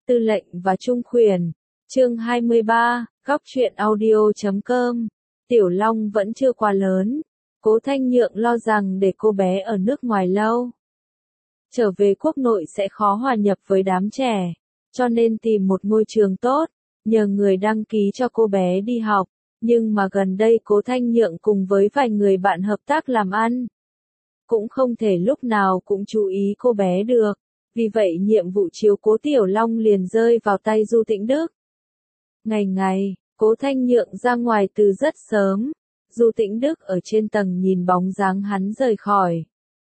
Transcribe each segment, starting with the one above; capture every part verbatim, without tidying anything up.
Tư lệnh và Trung Khuyển, chương hai mươi ba, góc truyện audio chấm com. Tiểu Long vẫn chưa quá lớn, Cố Thanh Nhượng lo rằng để cô bé ở nước ngoài lâu, trở về quốc nội sẽ khó hòa nhập với đám trẻ, cho nên tìm một ngôi trường tốt, nhờ người đăng ký cho cô bé đi học, nhưng mà gần đây Cố Thanh Nhượng cùng với vài người bạn hợp tác làm ăn, cũng không thể lúc nào cũng chú ý cô bé được. Vì vậy nhiệm vụ chiếu cố Tiểu Long liền rơi vào tay Du Tĩnh Đức. Ngày ngày, Cố Thanh Nhượng ra ngoài từ rất sớm, Du Tĩnh Đức ở trên tầng nhìn bóng dáng hắn rời khỏi.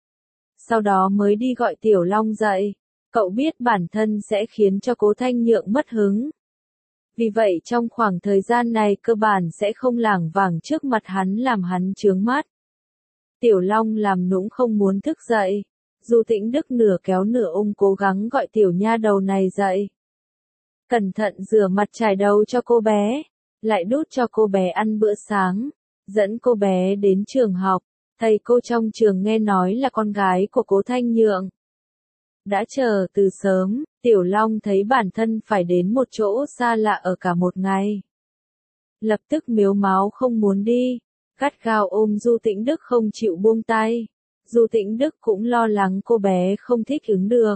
Sau đó mới đi gọi Tiểu Long dậy, cậu biết bản thân sẽ khiến cho Cố Thanh Nhượng mất hứng. Vì vậy trong khoảng thời gian này cơ bản sẽ không lảng vảng trước mặt hắn làm hắn chướng mắt. Tiểu Long làm nũng không muốn thức dậy. Du Tĩnh Đức nửa kéo nửa ôm cố gắng gọi tiểu nha đầu này dậy. Cẩn thận rửa mặt chải đầu cho cô bé, lại đút cho cô bé ăn bữa sáng, dẫn cô bé đến trường học. Thầy cô trong trường nghe nói là con gái của Cố Thanh Nhượng. Đã chờ từ sớm, Tiểu Long thấy bản thân phải đến một chỗ xa lạ ở cả một ngày. Lập tức mếu máo không muốn đi, gắt gao ôm Du Tĩnh Đức không chịu buông tay. Du Tĩnh Đức cũng lo lắng cô bé không thích ứng được.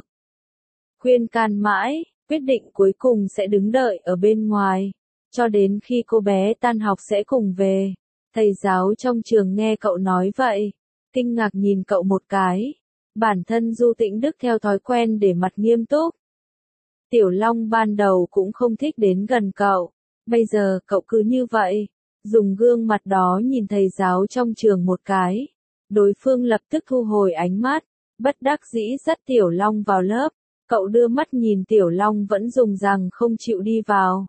Khuyên can mãi, quyết định cuối cùng sẽ đứng đợi ở bên ngoài, cho đến khi cô bé tan học sẽ cùng về. Thầy giáo trong trường nghe cậu nói vậy, kinh ngạc nhìn cậu một cái. Bản thân Du Tĩnh Đức theo thói quen để mặt nghiêm túc. Tiểu Long ban đầu cũng không thích đến gần cậu, bây giờ cậu cứ như vậy, dùng gương mặt đó nhìn thầy giáo trong trường một cái. Đối phương lập tức thu hồi ánh mắt, bất đắc dĩ dắt Tiểu Long vào lớp, cậu đưa mắt nhìn Tiểu Long vẫn dùng rằng không chịu đi vào.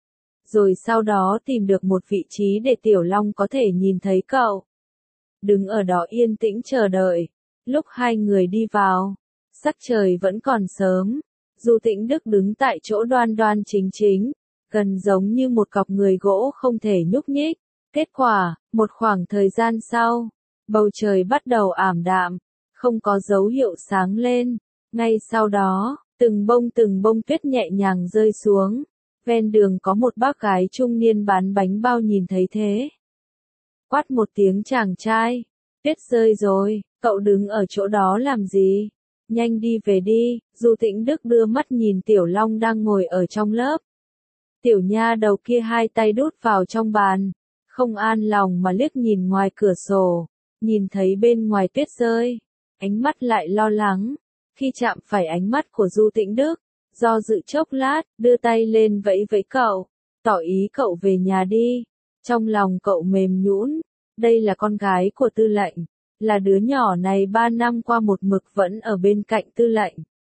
Rồi sau đó tìm được một vị trí để Tiểu Long có thể nhìn thấy cậu. Đứng ở đó yên tĩnh chờ đợi, lúc hai người đi vào, sắc trời vẫn còn sớm, Du Tĩnh Đức đứng tại chỗ đoan đoan chính chính, gần giống như một cọc người gỗ không thể nhúc nhích. Kết quả, một khoảng thời gian sau, bầu trời bắt đầu ảm đạm, không có dấu hiệu sáng lên. Ngay sau đó, từng bông từng bông tuyết nhẹ nhàng rơi xuống. Ven đường có một bác gái trung niên bán bánh bao nhìn thấy thế. Quát một tiếng chàng trai, tuyết rơi rồi, cậu đứng ở chỗ đó làm gì? Nhanh đi về đi. Du Tĩnh Đức đưa mắt nhìn Tiểu Long đang ngồi ở trong lớp. Tiểu nha đầu kia hai tay đút vào trong bàn, không an lòng mà liếc nhìn ngoài cửa sổ. Nhìn thấy bên ngoài tuyết rơi, ánh mắt lại lo lắng. Khi chạm phải ánh mắt của Du Tĩnh Đức, do dự chốc lát, đưa tay lên vẫy vẫy cậu, tỏ ý cậu về nhà đi. Trong lòng cậu mềm nhũn, đây là con gái của tư lệnh, là đứa nhỏ này ba năm qua một mực vẫn ở bên cạnh tư lệnh.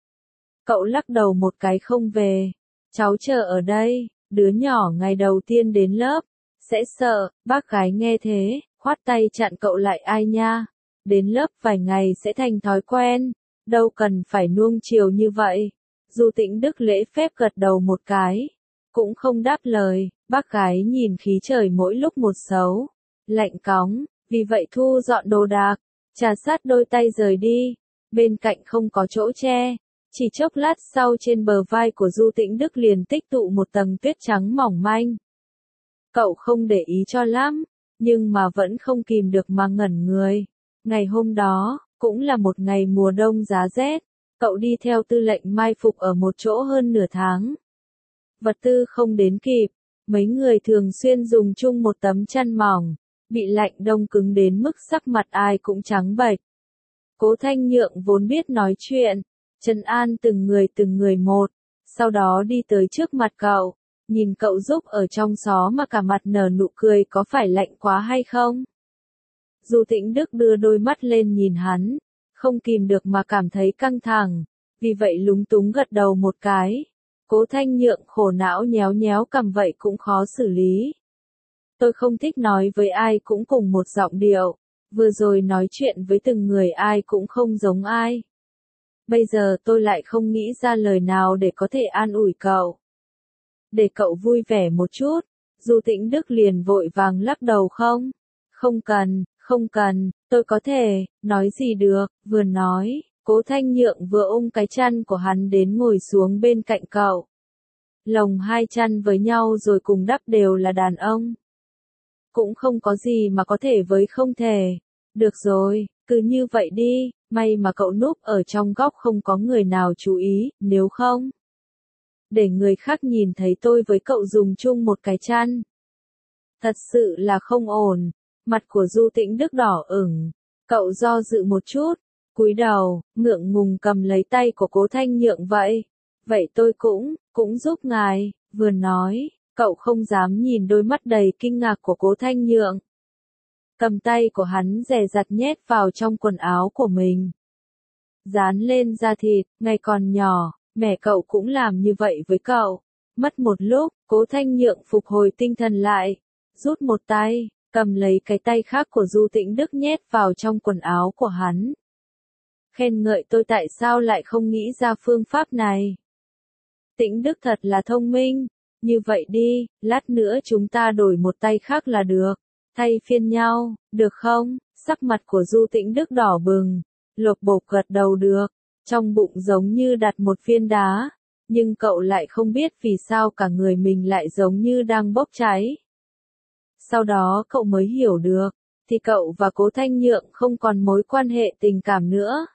Cậu lắc đầu một cái không về, cháu chờ ở đây, đứa nhỏ ngày đầu tiên đến lớp, sẽ sợ. Bác gái nghe thế, khoát tay chặn cậu lại. Ai nha, đến lớp vài ngày sẽ thành thói quen, đâu cần phải nuông chiều như vậy. Du Tĩnh Đức lễ phép gật đầu một cái, cũng không đáp lời. Bác gái nhìn khí trời mỗi lúc một xấu, lạnh cóng, vì vậy thu dọn đồ đạc, trà sát đôi tay rời đi. Bên cạnh không có chỗ che, chỉ chốc lát sau trên bờ vai của Du Tĩnh Đức liền tích tụ một tầng tuyết trắng mỏng manh. Cậu không để ý cho lắm, nhưng mà vẫn không kìm được mà ngẩn người. Ngày hôm đó, cũng là một ngày mùa đông giá rét, cậu đi theo tư lệnh mai phục ở một chỗ hơn nửa tháng. Vật tư không đến kịp, mấy người thường xuyên dùng chung một tấm chăn mỏng, bị lạnh đông cứng đến mức sắc mặt ai cũng trắng bệch. Cố Thanh Nhượng vốn biết nói chuyện, trấn an từng người từng người một, sau đó đi tới trước mặt cậu, nhìn cậu giúp ở trong xó mà cả mặt nở nụ cười. Có phải lạnh quá hay không? Du Tĩnh Đức đưa đôi mắt lên nhìn hắn, không kìm được mà cảm thấy căng thẳng, vì vậy lúng túng gật đầu một cái. Cố Thanh Nhượng khổ não nhéo nhéo cằm, vậy cũng khó xử lý. Tôi không thích nói với ai cũng cùng một giọng điệu, vừa rồi nói chuyện với từng người ai cũng không giống ai. Bây giờ tôi lại không nghĩ ra lời nào để có thể an ủi cậu, để cậu vui vẻ một chút. Du Tĩnh Đức liền vội vàng lắc đầu. Không, không cần, không cần, tôi có thể, nói gì được. Vừa nói, Cố Thanh Nhượng vừa ôm cái chăn của hắn đến ngồi xuống bên cạnh cậu, lồng hai chăn với nhau rồi cùng đắp đều là đàn ông. Cũng không có gì mà có thể với không thể. Được rồi, cứ như vậy đi, may mà cậu núp ở trong góc không có người nào chú ý, nếu không. Để người khác nhìn thấy tôi với cậu dùng chung một cái chăn. Thật sự là không ổn, mặt của Du Tĩnh Đức đỏ ửng, cậu do dự một chút, cúi đầu, ngượng ngùng cầm lấy tay của Cố Thanh Nhượng vậy. Vậy tôi cũng, cũng giúp ngài, vừa nói, cậu không dám nhìn đôi mắt đầy kinh ngạc của Cố Thanh Nhượng. Cầm tay của hắn dè dặt nhét vào trong quần áo của mình. Dán lên da thịt, ngày còn nhỏ, mẹ cậu cũng làm như vậy với cậu. Mất một lúc, Cố Thanh Nhượng phục hồi tinh thần lại, rút một tay, cầm lấy cái tay khác của Du Tĩnh Đức nhét vào trong quần áo của hắn. Khen ngợi tôi tại sao lại không nghĩ ra phương pháp này. Tĩnh Đức thật là thông minh, như vậy đi, lát nữa chúng ta đổi một tay khác là được, thay phiên nhau, được không? Sắc mặt của Du Tĩnh Đức đỏ bừng, lột bột gật đầu được, trong bụng giống như đặt một viên đá, nhưng cậu lại không biết vì sao cả người mình lại giống như đang bốc cháy. Sau đó cậu mới hiểu được, thì cậu và Cố Thanh Nhượng không còn mối quan hệ tình cảm nữa.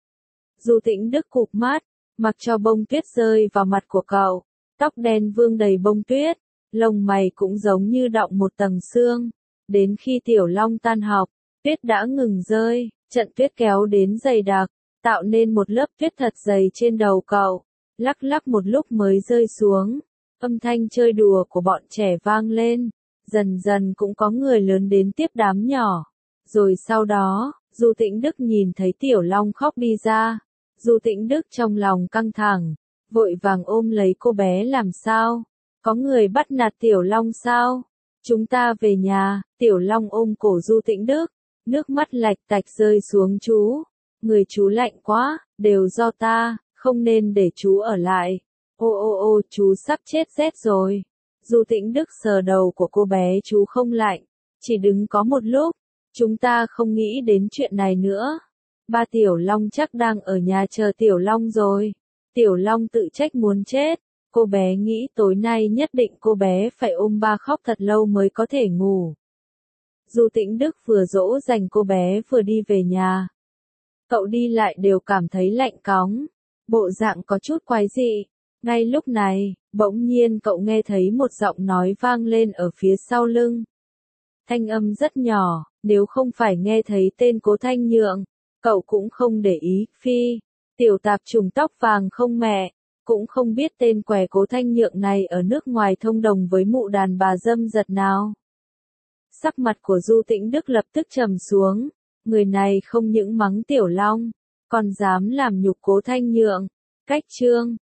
Du Tĩnh Đức cụp mắt, mặc cho bông tuyết rơi vào mặt của cậu, tóc đen vương đầy bông tuyết, lông mày cũng giống như đọng một tầng sương. Đến khi Tiểu Long tan học, tuyết đã ngừng rơi, trận tuyết kéo đến dày đặc, tạo nên một lớp tuyết thật dày trên đầu cậu, lắc lắc một lúc mới rơi xuống. Âm thanh chơi đùa của bọn trẻ vang lên, dần dần cũng có người lớn đến tiếp đám nhỏ. Rồi sau đó, Du Tĩnh Đức nhìn thấy Tiểu Long khóc đi ra. Du Tĩnh Đức trong lòng căng thẳng, vội vàng ôm lấy cô bé làm sao? Có người bắt nạt Tiểu Long sao? Chúng ta về nhà, Tiểu Long ôm cổ Du Tĩnh Đức, nước mắt lạch tạch rơi xuống chú. Người chú lạnh quá, đều do ta, không nên để chú ở lại. Ô ô ô chú sắp chết rét rồi. Du Tĩnh Đức sờ đầu của cô bé chú không lạnh, chỉ đứng có một lúc, chúng ta không nghĩ đến chuyện này nữa. Ba Tiểu Long chắc đang ở nhà chờ Tiểu Long rồi. Tiểu Long tự trách muốn chết. Cô bé nghĩ tối nay nhất định cô bé phải ôm ba khóc thật lâu mới có thể ngủ. Du Tĩnh Đức vừa dỗ dành cô bé vừa đi về nhà. Cậu đi lại đều cảm thấy lạnh cóng, bộ dạng có chút quái dị. Ngay lúc này, bỗng nhiên cậu nghe thấy một giọng nói vang lên ở phía sau lưng. Thanh âm rất nhỏ, nếu không phải nghe thấy tên Cố Thanh Nhượng, cậu cũng không để ý. Phi, tiểu tạp trùng tóc vàng không mẹ, cũng không biết tên què Cố Thanh Nhượng này ở nước ngoài thông đồng với mụ đàn bà dâm dật nào. Sắc mặt của Du Tĩnh Đức lập tức trầm xuống, người này không những mắng Tiểu Long, còn dám làm nhục Cố Thanh Nhượng. Cách chương